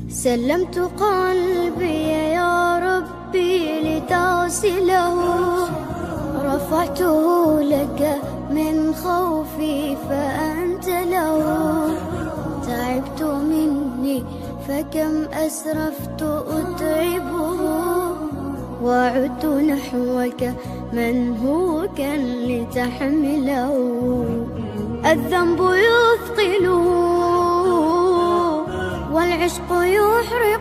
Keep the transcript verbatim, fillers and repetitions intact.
سلمت قلبي يا ربي لتغسله، رفعته لك من خوفي فأنت له. تعبت مني فكم أسرفت أتعبه، وعدت نحوك منهوكا لتحمله. الذنب يثقله والعشق يحرق